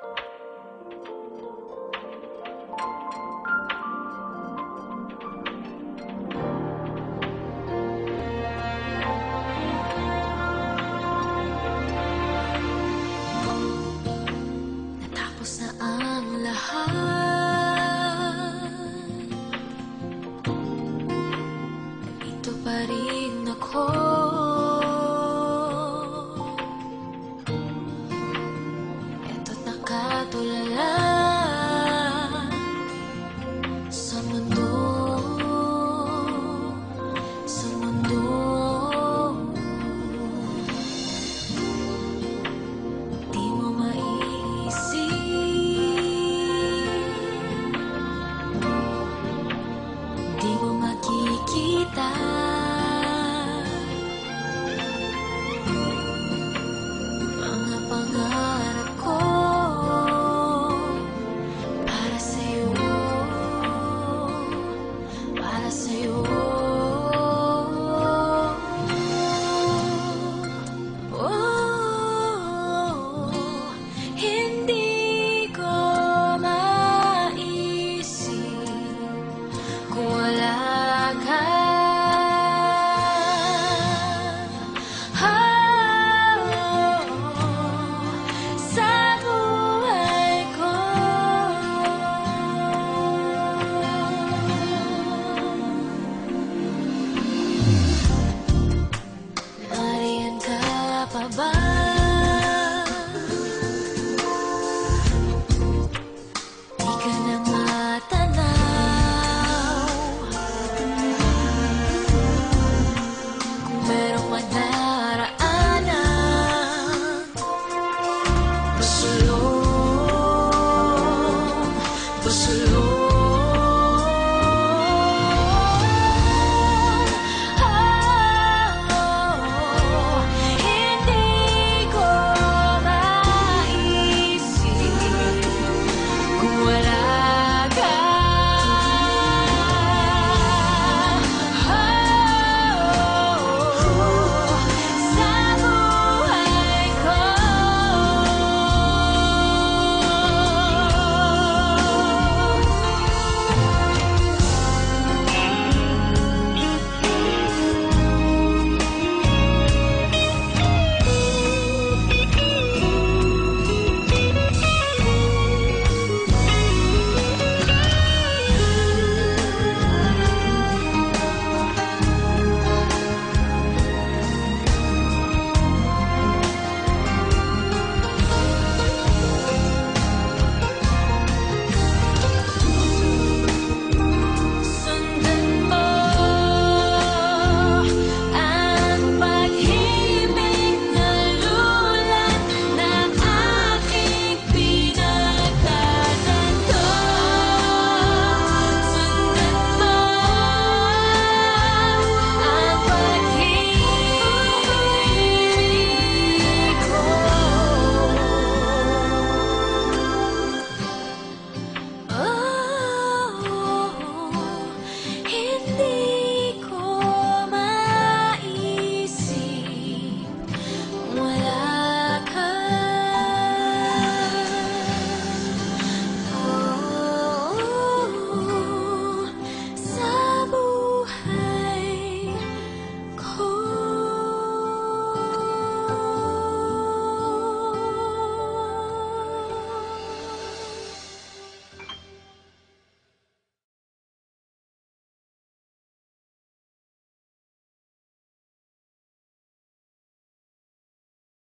Natapos na ang lahat, nandito pa rin ako. Eto't nakatulala sa mundo, sa mundo. Di mo maiisip, di mo makikita mga pangarap ko para sa'yo, para sa'yo. Oh, hindi ko maisip kung wala ka. Sa buhay ko, nariyan ka pa ba? Di ka na matanaw kung merong madaraanan. Pasulong, pasulong